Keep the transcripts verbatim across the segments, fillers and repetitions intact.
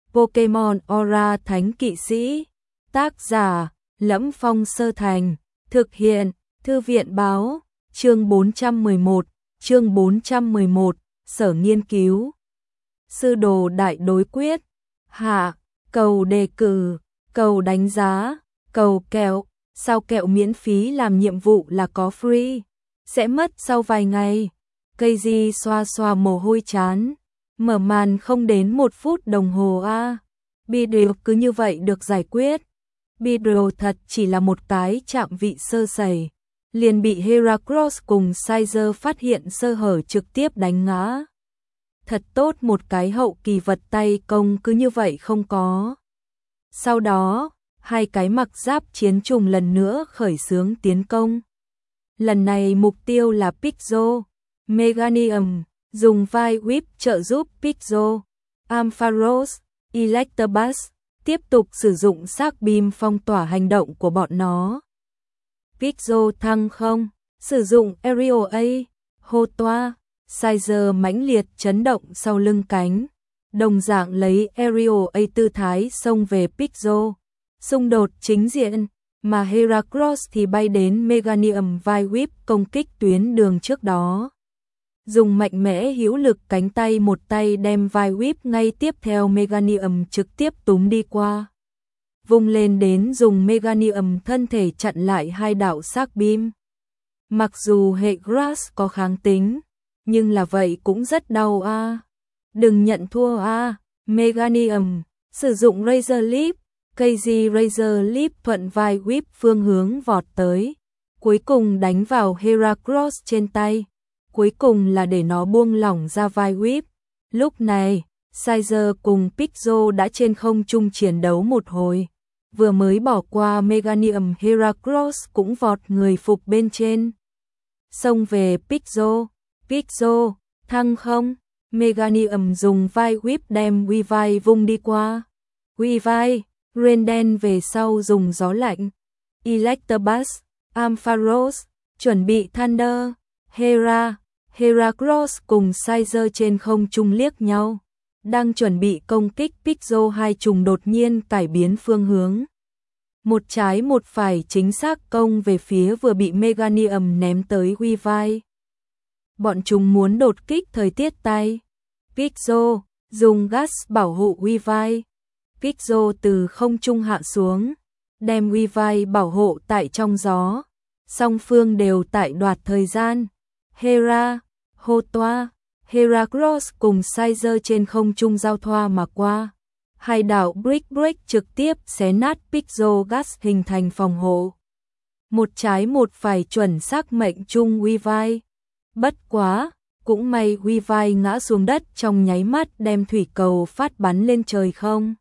Pokemon Aura Thánh Kỵ Sĩ. Tác giả: Lẫm Phong Sơ Thành. Thực hiện: Thư viện báo. Chương bốn trăm mười một. Chương bốn trăm mười một. Sở nghiên cứu. Sư đồ đại đối quyết. Hạ. Cầu đề cử. Cầu đánh giá. Cầu kẹo. Sao kẹo miễn phí làm nhiệm vụ là có free. Sẽ mất sau vài ngày. Cây di xoa xoa mồ hôi chán. Mở màn không đến một phút đồng hồ a. À. Beedrill cứ như vậy được giải quyết. Beedrill thật chỉ là một cái chạm vị sơ sẩy, liền bị Heracross cùng Scizor phát hiện sơ hở trực tiếp đánh ngã. Thật tốt một cái hậu kỳ vật tay công cứ như vậy không có. Sau đó, hai cái mặc giáp chiến trùng lần nữa khởi xướng tiến công. Lần này mục tiêu là Pixel, Meganium, dùng vai whip trợ giúp Pixel, Ampharos, Electabuzz tiếp tục sử dụng sắc beam phong tỏa hành động của bọn nó. Pixel thăng không, sử dụng Aerial A, hô toa, Scizor mãnh liệt chấn động sau lưng cánh, đồng dạng lấy Aerial A tư thái xông về Pixel, xung đột chính diện, mà Heracross thì bay đến Meganium vai whip công kích tuyến đường trước đó. Dùng mạnh mẽ hữu lực cánh tay một tay đem vai whip ngay tiếp theo Meganium trực tiếp túm đi qua. Vung lên đến dùng Meganium thân thể chặn lại hai đạo sắc beam. Mặc dù hệ Grass có kháng tính, nhưng là vậy cũng rất đau a. À. Đừng nhận thua a. À. Meganium sử dụng Razor Leaf, ca giê Razor Leaf thuận vai whip phương hướng vọt tới, cuối cùng đánh vào Heracross trên tay. Cuối cùng là để nó buông lỏng ra vai whip. Lúc này, Scizor cùng Pixel đã trên không trung chiến đấu một hồi. Vừa mới bỏ qua Meganium, Heracross cũng vọt người phục bên trên. Xông về Pixel. Pixel, thăng không. Meganium dùng vai whip đem Weavile vung đi qua. Weavile, Renden về sau dùng gió lạnh. Electabuzz, Ampharos, chuẩn bị Thunder. Hera, Heracross cùng Scizor trên không trung liếc nhau, đang chuẩn bị công kích Pixel, hai trùng đột nhiên cải biến phương hướng. Một trái một phải chính xác công về phía vừa bị Meganium ném tới Weavile. Bọn chúng muốn đột kích thời tiết tay. Pixel dùng gas bảo hộ Weavile. Pixel từ không trung hạ xuống, đem Weavile bảo hộ tại trong gió. Song phương đều tại đoạt thời gian. Hera, hô toa, Heracross cùng Scizor trên không trung giao thoa mà qua. Hai đạo Brick Break trực tiếp xé nát Pixel gas hình thành phòng hộ. Một trái một phải chuẩn xác mệnh trung Weavile. Bất quá, cũng may Weavile ngã xuống đất trong nháy mắt đem thủy cầu phát bắn lên trời không.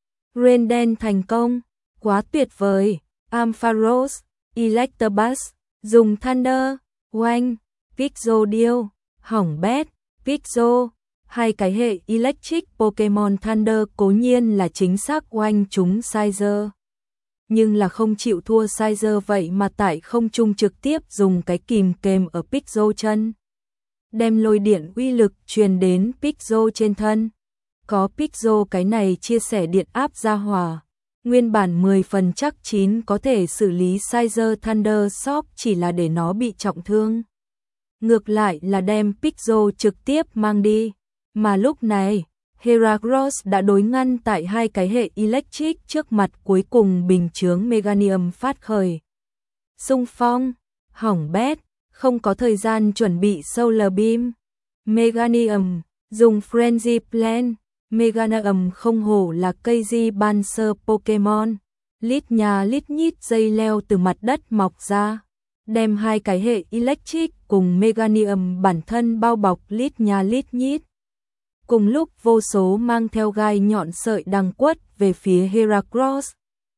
Renden thành công, quá tuyệt vời. Ampharos, Electabuzz, dùng Thunder, oanh. Pixel điêu, hỏng bét, Pixel, hai cái hệ Electric Pokemon Thunder cố nhiên là chính xác oanh chúng Scizor. Nhưng là không chịu thua Scizor vậy mà tại không trung trực tiếp dùng cái kìm kềm ở Pixel chân. Đem lôi điện uy lực truyền đến Pixel trên thân. Có Pixel cái này chia sẻ điện áp ra hỏa. Nguyên bản mười phần chắc chín có thể xử lý Scizor Thunder Shock chỉ là để nó bị trọng thương. Ngược lại là đem Pixel trực tiếp mang đi. Mà lúc này, Heracross đã đối ngăn tại hai cái hệ Electric trước mặt, cuối cùng bình chướng Meganium phát khởi. Xung phong, hỏng bét, không có thời gian chuẩn bị Solar Beam. Meganium, dùng Frenzy Plan. Meganium không hổ là cây di ban sơ Pokemon. Lít nhà lít nhít dây leo từ mặt đất mọc ra. Đem hai cái hệ Electric cùng Meganium bản thân bao bọc lít nhà lít nhít. Cùng lúc vô số mang theo gai nhọn sợi đằng quất về phía Heracross.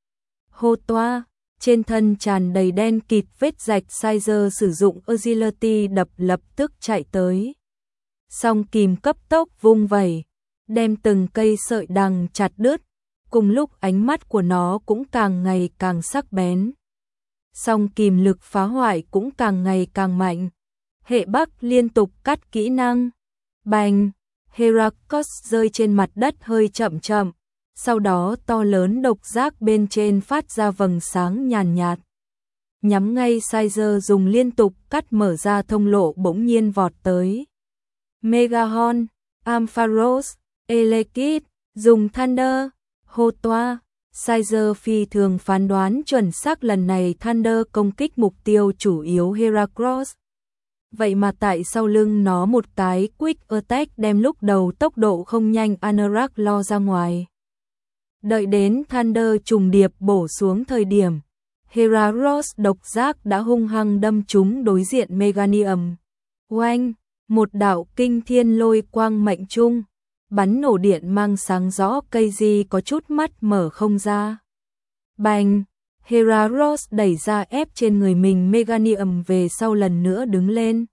Hô toa, trên thân tràn đầy đen kịt vết rạch. Scizor sử dụng Agility đập lập tức chạy tới. Song kìm cấp tốc vung vẩy, đem từng cây sợi đằng chặt đứt. Cùng lúc ánh mắt của nó cũng càng ngày càng sắc bén. Song kìm lực phá hoại cũng càng ngày càng mạnh. Hệ Bắc liên tục cắt kỹ năng. Bành, Heracross rơi trên mặt đất hơi chậm chậm, sau đó to lớn độc giác bên trên phát ra vầng sáng nhàn nhạt. Nhắm ngay Sizer dùng liên tục cắt mở ra thông lộ bỗng nhiên vọt tới. Megahorn, Ampharos, Elekid, dùng Thunder, hô toa. Sizer phi thường phán đoán chuẩn xác lần này Thunder công kích mục tiêu chủ yếu Heracross. Vậy mà tại sau lưng nó một cái Quick Attack đem lúc đầu tốc độ không nhanh Anorak lo ra ngoài. Đợi đến Thunder trùng điệp bổ xuống thời điểm, Heracross độc giác đã hung hăng đâm trúng đối diện Meganium. Oanh, một đạo kinh thiên lôi quang mệnh trung, bắn nổ điện mang sáng rõ cây gì có chút mắt mở không ra. Bành, Heracross đẩy ra ép trên người mình Meganium về sau lần nữa đứng lên.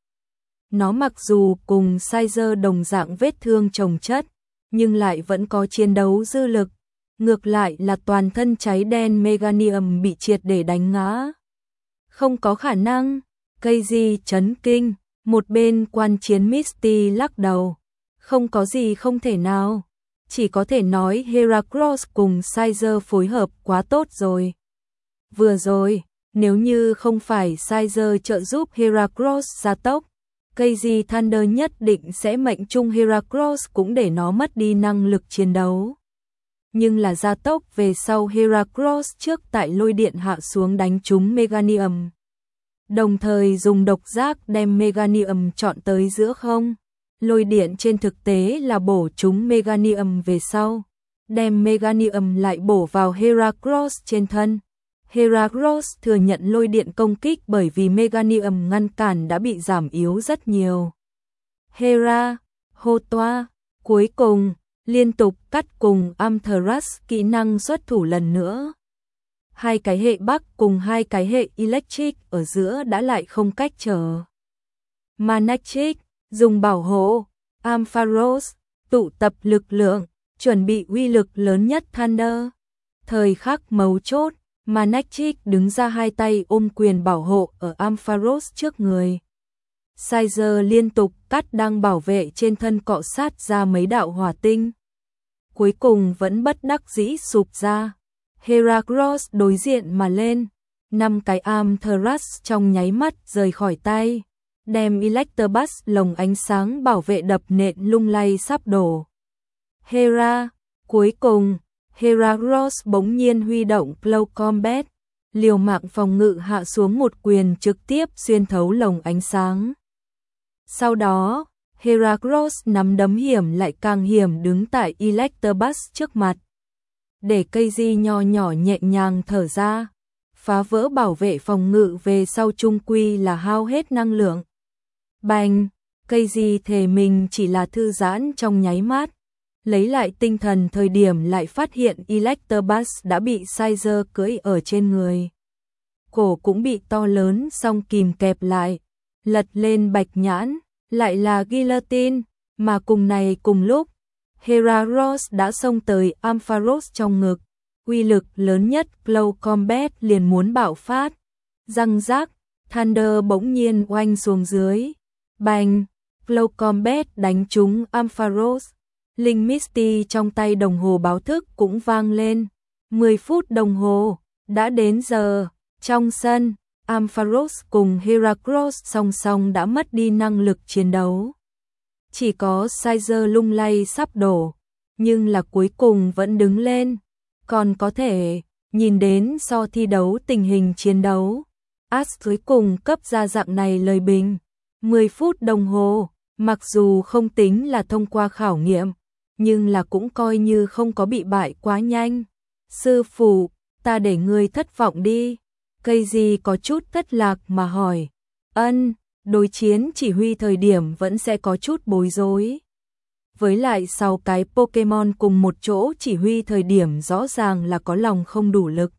Nó mặc dù cùng Sizer đồng dạng vết thương chồng chất, nhưng lại vẫn có chiến đấu dư lực. Ngược lại là toàn thân cháy đen Meganium bị triệt để đánh ngã. Không có khả năng, cây gì chấn kinh, một bên quan chiến Misty lắc đầu. Không có gì không thể nào, chỉ có thể nói Heracross cùng Sizer phối hợp quá tốt rồi. Vừa rồi, nếu như không phải Sizer trợ giúp Heracross gia tốc, cây gì Thunder nhất định sẽ mệnh trung Heracross cũng để nó mất đi năng lực chiến đấu. Nhưng là gia tốc về sau Heracross trước tại lôi điện hạ xuống đánh trúng Meganium. Đồng thời dùng độc giác đem Meganium chọn tới giữa không. Lôi điện trên thực tế là bổ trúng Meganium về sau, đem Meganium lại bổ vào Heracross trên thân. Heracross thừa nhận lôi điện công kích bởi vì Meganium ngăn cản đã bị giảm yếu rất nhiều. Hera, hô toa, cuối cùng, liên tục cắt cùng Ampharos kỹ năng xuất thủ lần nữa. Hai cái hệ Bắc cùng hai cái hệ Electric ở giữa đã lại không cách trở. Manectric, dùng bảo hộ, Ampharos, tụ tập lực lượng, chuẩn bị uy lực lớn nhất Thunder. Thời khắc mấu chốt, Manectric đứng ra hai tay ôm quyền bảo hộ ở Ampharos trước người. Sizer liên tục cắt đang bảo vệ trên thân cọ sát ra mấy đạo hỏa tinh. Cuối cùng vẫn bất đắc dĩ sụp ra. Heracross đối diện mà lên, năm cái Ampharos trong nháy mắt rời khỏi tay, đem Electabuzz lồng ánh sáng bảo vệ đập nện lung lay sắp đổ. Hera, cuối cùng, Heracross bỗng nhiên huy động Cloud Combat, liều mạng phòng ngự hạ xuống một quyền trực tiếp xuyên thấu lồng ánh sáng. Sau đó, Heracross nắm đấm hiểm lại càng hiểm đứng tại Electabuzz trước mặt. Để cây di nho nhỏ nhẹ nhàng thở ra, phá vỡ bảo vệ phòng ngự về sau chung quy là hao hết năng lượng. Bành, cây di thề mình chỉ là thư giãn trong nháy mắt, lấy lại tinh thần thời điểm lại phát hiện Electabuzz đã bị Sizer cưỡi ở trên người. Cổ cũng bị to lớn song kìm kẹp lại, lật lên bạch nhãn, lại là guillotine, mà cùng này cùng lúc, Heracross đã xông tới Ampharos trong ngực, uy lực lớn nhất Cloud Combat liền muốn bạo phát. Răng rác, Thunder bỗng nhiên oanh xuống dưới. Bành, Cloud Combat đánh trúng Ampharos. Linh Misty trong tay đồng hồ báo thức cũng vang lên. mười phút đồng hồ, đã đến giờ. Trong sân, Ampharos cùng Heracross song song đã mất đi năng lực chiến đấu. Chỉ có Sizer lung lay sắp đổ, nhưng là cuối cùng vẫn đứng lên. Còn có thể nhìn đến so thi đấu tình hình chiến đấu. As cuối cùng cấp ra dạng này lời bình. mười phút đồng hồ, mặc dù không tính là thông qua khảo nghiệm, nhưng là cũng coi như không có bị bại quá nhanh. Sư phụ, ta để ngươi thất vọng đi. Cây gì có chút thất lạc mà hỏi. Ân, đối chiến chỉ huy thời điểm vẫn sẽ có chút bối rối. Với lại sau cái Pokemon cùng một chỗ chỉ huy thời điểm rõ ràng là có lòng không đủ lực.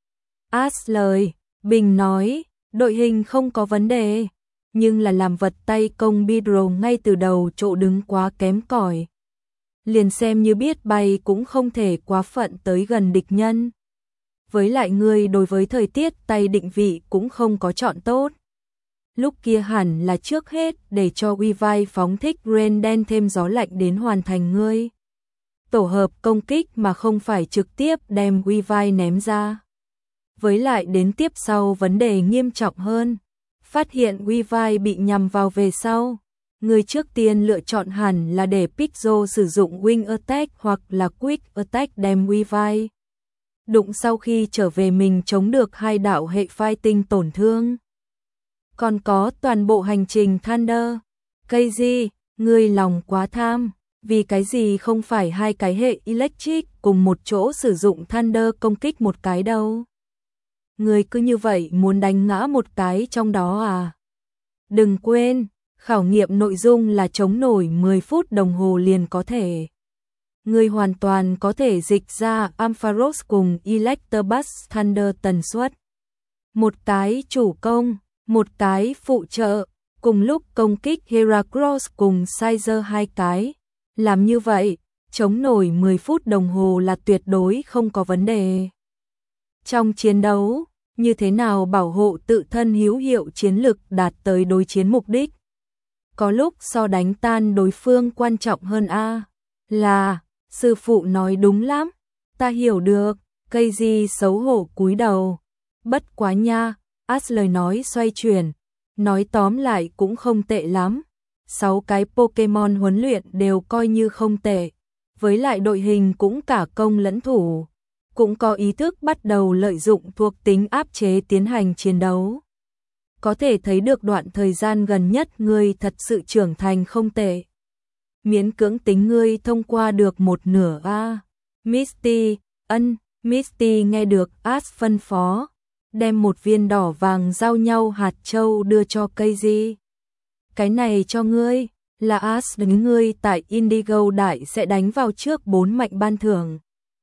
As lời, Bình nói, đội hình không có vấn đề, nhưng là làm vật tay công Beedrill ngay từ đầu chỗ đứng quá kém cỏi. Liền xem như biết bay cũng không thể quá phận tới gần địch nhân. Với lại người đối với thời tiết tay định vị cũng không có chọn tốt. Lúc kia hẳn là trước hết để cho uy vai phóng thích rain đen thêm gió lạnh đến hoàn thành ngươi. tổ hợp công kích mà không phải trực tiếp đem Weavile ném ra. Với lại đến tiếp sau vấn đề nghiêm trọng hơn, phát hiện Weavile bị nhằm vào về sau. Người trước tiên lựa chọn hẳn là để Pixel sử dụng Wing Attack hoặc là Quick Attack đem Weavile đụng sau khi trở về mình chống được hai đạo hệ fighting tổn thương. Còn có toàn bộ hành trình Thunder. Cây gì, ngươi lòng quá tham, vì cái gì không phải hai cái hệ Electric cùng một chỗ sử dụng Thunder công kích một cái đâu. Ngươi cứ như vậy muốn đánh ngã một cái trong đó à? Đừng quên, khảo nghiệm nội dung là chống nổi mười phút đồng hồ liền có thể. Ngươi hoàn toàn có thể dịch ra Ampharos cùng Electabuzz Thunder tần suất. Một cái chủ công, một cái phụ trợ, cùng lúc công kích Heracross cùng Caesar hai cái. Làm như vậy, chống nổi mười phút đồng hồ là tuyệt đối không có vấn đề. Trong chiến đấu, như thế nào bảo hộ tự thân hữu hiệu chiến lực đạt tới đối chiến mục đích? Có lúc so đánh tan đối phương quan trọng hơn a. Là, sư phụ nói đúng lắm, ta hiểu được. Cây gì xấu hổ cúi đầu. Bất quá nha, As lời nói xoay chuyển, nói tóm lại cũng không tệ lắm. Sáu cái Pokemon huấn luyện đều coi như không tệ, với lại đội hình cũng cả công lẫn thủ, cũng có ý thức bắt đầu lợi dụng thuộc tính áp chế tiến hành chiến đấu. Có thể thấy được đoạn thời gian gần nhất ngươi thật sự trưởng thành không tệ. Miễn cưỡng tính ngươi thông qua được một nửa a. Misty, ân, Misty nghe được As phân phó, đem một viên đỏ vàng giao nhau hạt châu đưa cho cây gì. Cái này cho ngươi, là As đánh ngươi tại Indigo Đại sẽ đánh vào trước bốn mạnh ban thưởng.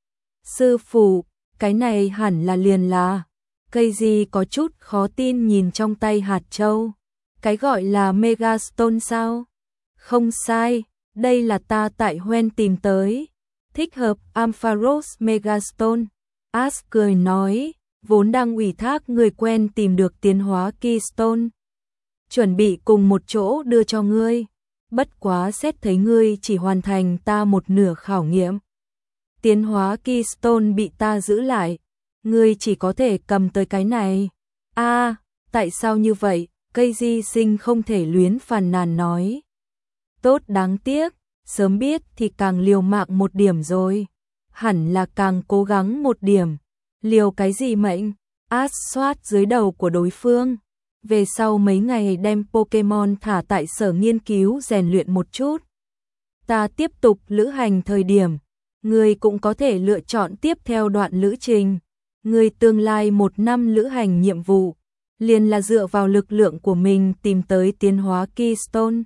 Sư phụ, cái này hẳn là liền là. Cây gì có chút khó tin nhìn trong tay hạt châu. Cái gọi là Megastone sao? Không sai, đây là ta tại Hoenn tìm tới. Thích hợp Ampharos Megastone. As cười nói, vốn đang ủy thác người quen tìm được tiến hóa Keystone. Chuẩn bị cùng một chỗ đưa cho ngươi. Bất quá xét thấy ngươi chỉ hoàn thành ta một nửa khảo nghiệm. Tiến hóa Keystone bị ta giữ lại. Ngươi chỉ có thể cầm tới cái này. A, à, tại sao như vậy? Cây di sinh không thể luyến phàn nàn nói. Tốt đáng tiếc, sớm biết thì càng liều mạng một điểm rồi. Hẳn là càng cố gắng một điểm. Liều cái gì mệnh? As soát dưới đầu của đối phương. Về sau mấy ngày đem Pokemon thả tại sở nghiên cứu rèn luyện một chút. Ta tiếp tục lữ hành thời điểm. Ngươi cũng có thể lựa chọn tiếp theo đoạn lữ trình. Ngươi tương lai một năm lữ hành nhiệm vụ, liền là dựa vào lực lượng của mình tìm tới tiến hóa Keystone.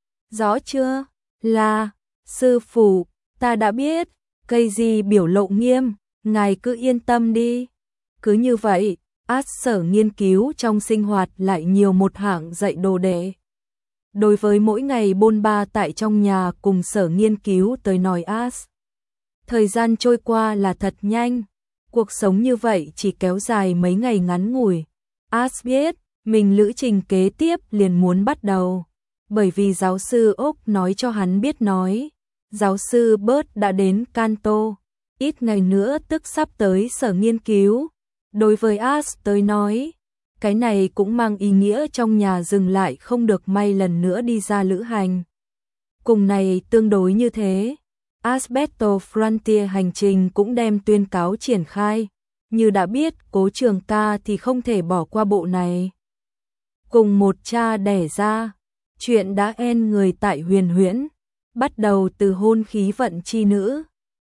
Rõ chưa? Là, sư phụ, ta đã biết. Cây gì biểu lộ nghiêm, ngài cứ yên tâm đi. Cứ như vậy, As sở nghiên cứu trong sinh hoạt lại nhiều một hạng dạy đồ đệ. Đối với mỗi ngày bôn ba tại trong nhà cùng sở nghiên cứu tới nói As. Thời gian trôi qua là thật nhanh. Cuộc sống như vậy chỉ kéo dài mấy ngày ngắn ngủi. As biết, mình lữ trình kế tiếp liền muốn bắt đầu. Bởi vì giáo sư Oak nói cho hắn biết nói. Giáo sư Bert đã đến Kanto. Ít ngày nữa tức sắp tới sở nghiên cứu. Đối với As tới nói, cái này cũng mang ý nghĩa trong nhà dừng lại không được may lần nữa đi ra lữ hành. Cùng này tương đối như thế. Asbestos Frontier hành trình cũng đem tuyên cáo triển khai, như đã biết Cố Trường Ca thì không thể bỏ qua bộ này. Cùng một cha đẻ ra, chuyện đã end người tại Huyền Huyễn, bắt đầu từ hôn khí vận chi nữ,